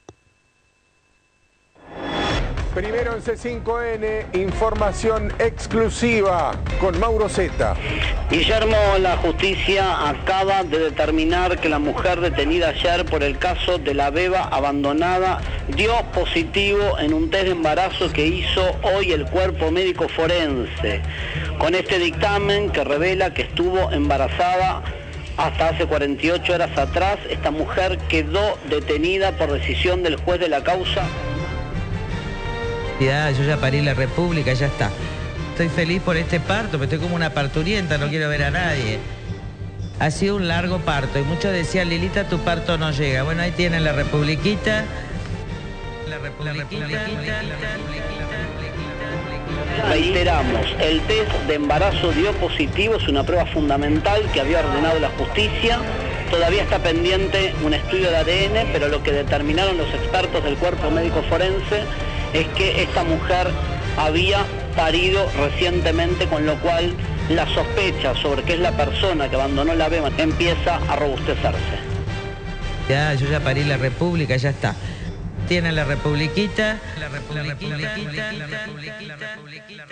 Primero en C cinco N, información exclusiva con Mauro Zeta. Guillermo, la justicia acaba de determinar que la mujer detenida ayer por el caso de la beba abandonada dio positivo en un test de embarazo que hizo hoy el cuerpo médico forense. Con este dictamen que revela que estuvo embarazada hasta hace cuarenta y ocho horas atrás, esta mujer quedó detenida por decisión del juez de la causa. Yo ya parí la República, ya está. Estoy feliz por este parto, pero estoy como una parturienta, no quiero ver a nadie. Ha sido un largo parto y muchos decían, Lilita, tu parto no llega. Bueno, ahí tienen la Republiquita. La Republiquita. Reiteramos, el test de embarazo dio positivo, es una prueba fundamental que había ordenado la justicia. Todavía está pendiente un estudio de A D N, pero lo que determinaron los expertos del cuerpo médico forense es que esta mujer había parido recientemente, con lo cual la sospecha sobre que es la persona que abandonó la beba empieza a robustecerse. Ya, yo ya parí la República, ya está. Tienen la Republiquita. La Republiquita. La Republiquita. La Republiquita. La Republiquita.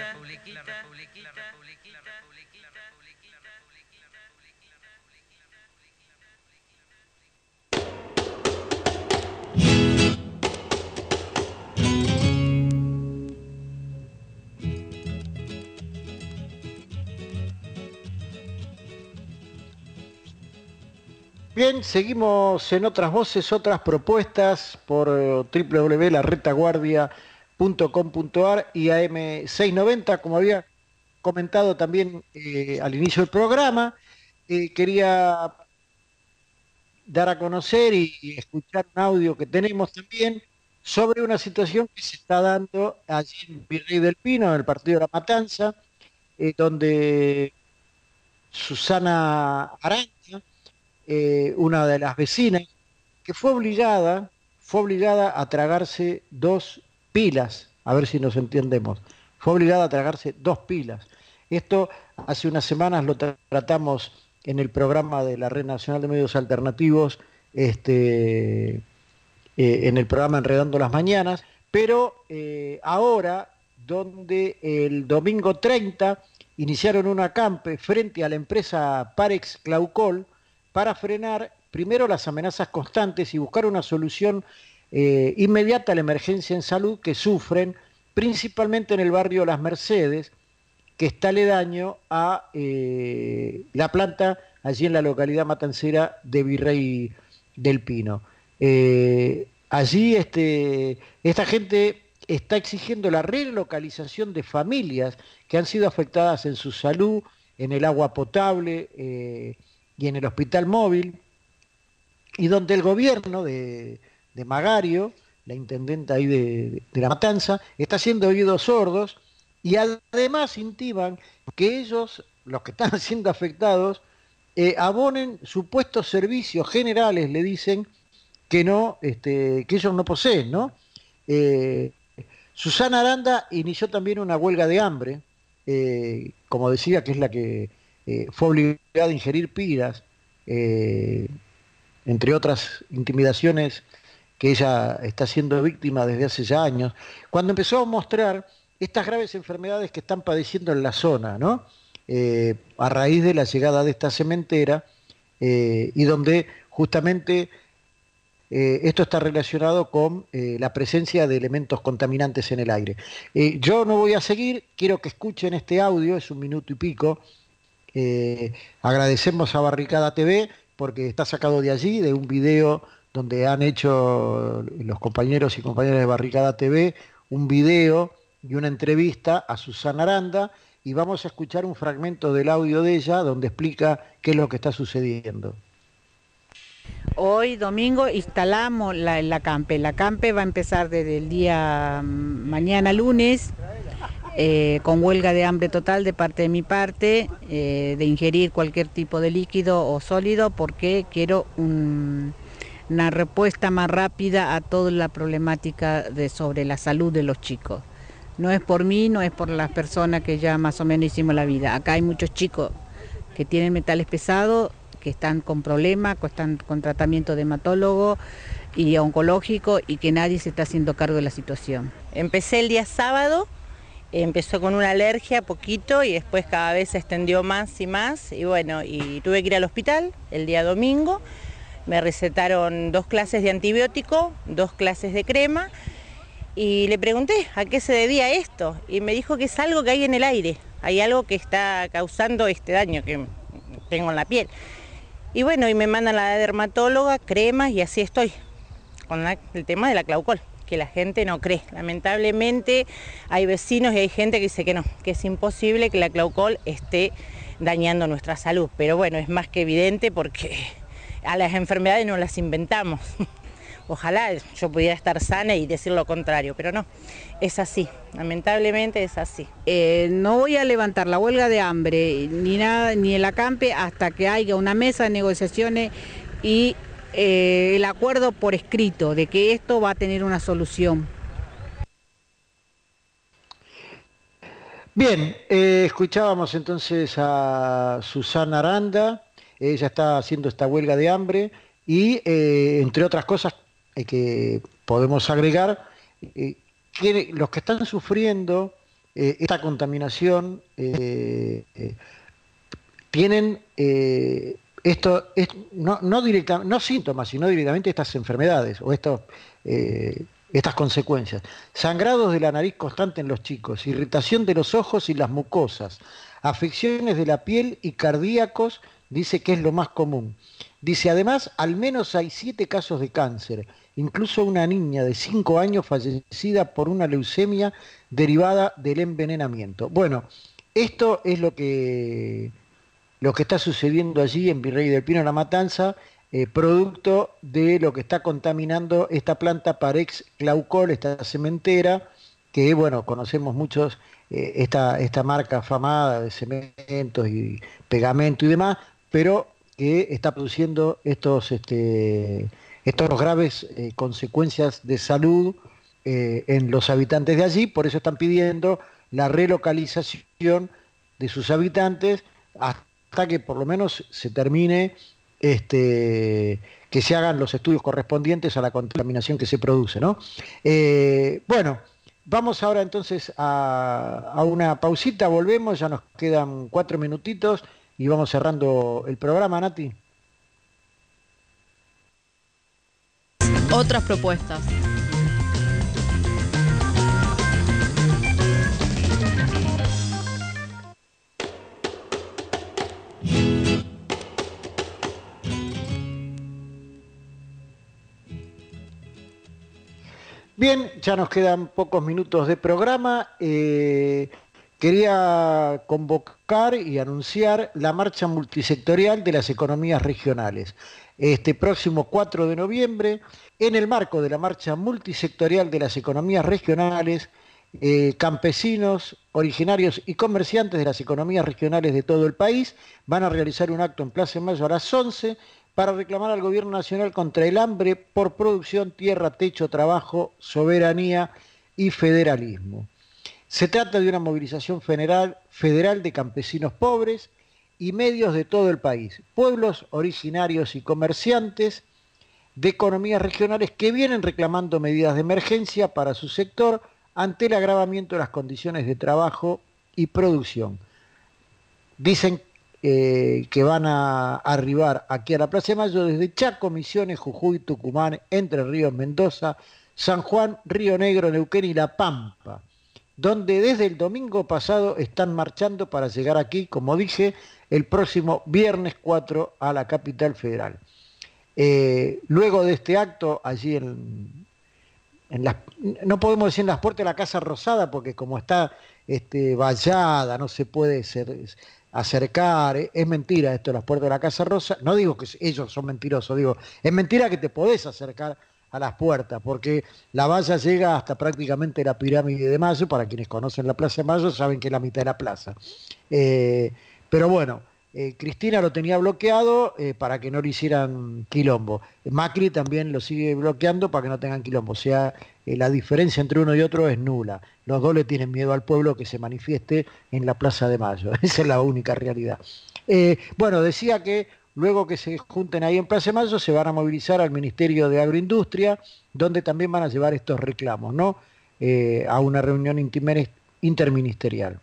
Bien, seguimos en Otras Voces, Otras Propuestas por doble u doble u doble u punto la retaguardia punto com punto ar y A M seiscientos noventa, como había comentado también eh, al inicio del programa. Eh, quería dar a conocer y, y escuchar un audio que tenemos también sobre una situación que se está dando allí en Virrey del Pino, en el partido de La Matanza, eh, donde Susana Aranda, eh, una de las vecinas, que fue obligada, fue obligada a tragarse dos pilas, a ver si nos entendemos, fue obligada a tragarse dos pilas. Esto hace unas semanas lo tra- tratamos en el programa de la Red Nacional de Medios Alternativos, este, eh, en el programa Enredando las Mañanas, pero eh, ahora, donde el domingo treinta iniciaron un acampe frente a la empresa Parex Claucol para frenar primero las amenazas constantes y buscar una solución eh, inmediata a la emergencia en salud que sufren principalmente en el barrio Las Mercedes, que está aledaño a eh, la planta allí en la localidad matancera de Virrey del Pino. Eh, allí este, esta gente está exigiendo la relocalización de familias que han sido afectadas en su salud, en el agua potable eh, y en el hospital móvil, y donde el gobierno de, de Magario, la intendenta ahí de, de La Matanza, está haciendo oídos sordos y además intiman que ellos, los que están siendo afectados, eh, abonen supuestos servicios generales, le dicen, que no, este, que ellos no poseen, ¿no? Eh, Susana Aranda inició también una huelga de hambre, eh, como decía, que es la que eh, fue obligada a ingerir piras, eh, entre otras intimidaciones que ella está siendo víctima desde hace ya años, cuando empezó a mostrar estas graves enfermedades que están padeciendo en la zona, ¿no? Eh, a raíz de la llegada de esta cementera, eh, y donde justamente eh, esto está relacionado con eh, la presencia de elementos contaminantes en el aire. Eh, yo no voy a seguir, quiero que escuchen este audio, es un minuto y pico. Eh, agradecemos a Barricada T V porque está sacado de allí, de un video donde han hecho los compañeros y compañeras de Barricada T V un video y una entrevista a Susana Aranda, y vamos a escuchar un fragmento del audio de ella donde explica qué es lo que está sucediendo. Hoy domingo instalamos la, la campe. La campe va a empezar desde el día mañana lunes, eh, con huelga de hambre total de parte de mi parte, eh, de ingerir cualquier tipo de líquido o sólido, porque quiero un, una respuesta más rápida a toda la problemática de, sobre la salud de los chicos. No es por mí, no es por las personas que ya más o menos hicimos la vida. Acá hay muchos chicos que tienen metales pesados, que están con problemas, que están con tratamiento de hematólogo y oncológico, y que nadie se está haciendo cargo de la situación. Empecé el día sábado, empezó con una alergia poquito y después cada vez se extendió más y más, y bueno, y tuve que ir al hospital el día domingo. Me recetaron dos clases de antibiótico, dos clases de crema, y le pregunté a qué se debía esto, y me dijo que es algo que hay en el aire, hay algo que está causando este daño que tengo en la piel. Y bueno, y me mandan a la dermatóloga, cremas, y así estoy, con la, el tema de la Claucol, que la gente no cree. Lamentablemente hay vecinos y hay gente que dice que no, que es imposible que la Claucol esté dañando nuestra salud, pero bueno, es más que evidente porque a las enfermedades no las inventamos. Ojalá yo pudiera estar sana y decir lo contrario, pero no, es así, lamentablemente es así. Eh, no voy a levantar la huelga de hambre ni nada, ni el acampe, hasta que haya una mesa de negociaciones y eh, el acuerdo por escrito de que esto va a tener una solución. Bien, eh, escuchábamos entonces a Susana Aranda, ella está haciendo esta huelga de hambre y eh, entre otras cosas eh, que podemos agregar, eh, que los que están sufriendo eh, esta contaminación eh, eh, tienen eh, esto, es, no, no, directa, no síntomas, sino directamente estas enfermedades o estos, eh, estas consecuencias. Sangrados de la nariz constante en los chicos, irritación de los ojos y las mucosas, afecciones de la piel y cardíacos, dice que es lo más común. Dice, además, al menos hay siete casos de cáncer incluso una niña de cinco años fallecida por una leucemia derivada del envenenamiento. Bueno, esto es lo que, lo que está sucediendo allí en Virrey del Pino, La Matanza, eh, producto de lo que está contaminando esta planta Parex Glaucol, esta cementera, que bueno, conocemos muchos eh, esta, esta marca afamada de cementos y pegamento y demás, pero que está produciendo estos, este, estos graves eh, consecuencias de salud eh, en los habitantes de allí. Por eso están pidiendo la relocalización de sus habitantes hasta que por lo menos se termine, este, que se hagan los estudios correspondientes a la contaminación que se produce, ¿no? Eh, bueno, vamos ahora entonces a, a una pausita, volvemos, ya nos quedan cuatro minutitos y vamos cerrando el programa, Nati. Otras propuestas. Bien, ya nos quedan pocos minutos de programa. Eh, quería convocar y anunciar la marcha multisectorial de las economías regionales. Este próximo cuatro de noviembre, en el marco de la marcha multisectorial de las economías regionales, eh, campesinos, originarios y comerciantes de las economías regionales de todo el país van a realizar un acto en Plaza de Mayo a las once para reclamar al Gobierno Nacional contra el hambre por producción, tierra, techo, trabajo, soberanía y federalismo. Se trata de una movilización federal, federal de campesinos pobres y medios de todo el país, pueblos originarios y comerciantes de economías regionales que vienen reclamando medidas de emergencia para su sector ante el agravamiento de las condiciones de trabajo y producción. Dicen eh, que van a arribar aquí a la Plaza de Mayo desde Chaco, Misiones, Jujuy, Tucumán, Entre Ríos, Mendoza, San Juan, Río Negro, Neuquén y La Pampa, donde desde el domingo pasado están marchando para llegar aquí, como dije, el próximo viernes cuatro a la capital federal. Eh, luego de este acto, allí en, en las, no podemos decir en las puertas de la Casa Rosada, porque como está este, vallada, no se puede ser, acercar, es mentira esto de las puertas de la Casa Rosa, no digo que ellos son mentirosos, digo, es mentira que te podés acercar a las puertas, porque la valla llega hasta prácticamente la pirámide de Mayo. Para quienes conocen la Plaza de Mayo saben que es la mitad de la plaza. Eh, pero bueno, eh, Cristina lo tenía bloqueado eh, para que no le hicieran quilombo. Macri también lo sigue bloqueando para que no tengan quilombo. O sea, eh, la diferencia entre uno y otro es nula. Los dos le tienen miedo al pueblo que se manifieste en la Plaza de Mayo. Esa es la única realidad. Eh, bueno, decía que luego que se junten ahí en Plaza de Mayo, se van a movilizar al Ministerio de Agroindustria, donde también van a llevar estos reclamos, ¿no? Eh, a una reunión interministerial.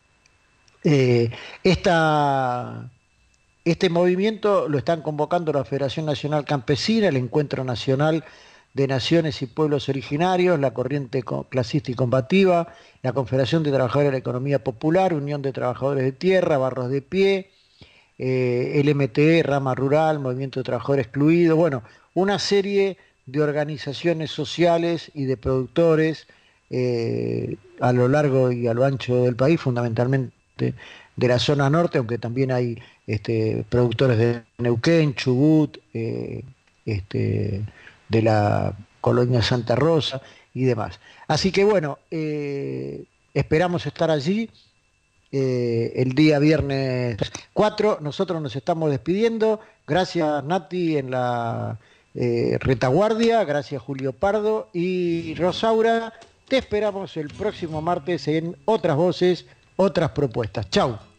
Eh, esta, este movimiento lo están convocando la Federación Nacional Campesina, el Encuentro Nacional de Naciones y Pueblos Originarios, la Corriente Clasista y Combativa, la Confederación de Trabajadores de la Economía Popular, Unión de Trabajadores de Tierra, Barros de Pie, Eh, el M T E, Rama Rural, Movimiento de Trabajadores Excluidos, bueno, una serie de organizaciones sociales y de productores eh, a lo largo y a lo ancho del país, fundamentalmente de la zona norte, aunque también hay este, productores de Neuquén, Chubut, eh, este, de la colonia Santa Rosa y demás. Así que bueno, eh, esperamos estar allí. Eh, el día viernes cuatro, nosotros nos estamos despidiendo. Gracias Nati en la eh, retaguardia, gracias Julio Pardo y Rosaura. Te esperamos el próximo martes en Otras Voces, Otras Propuestas. Chau.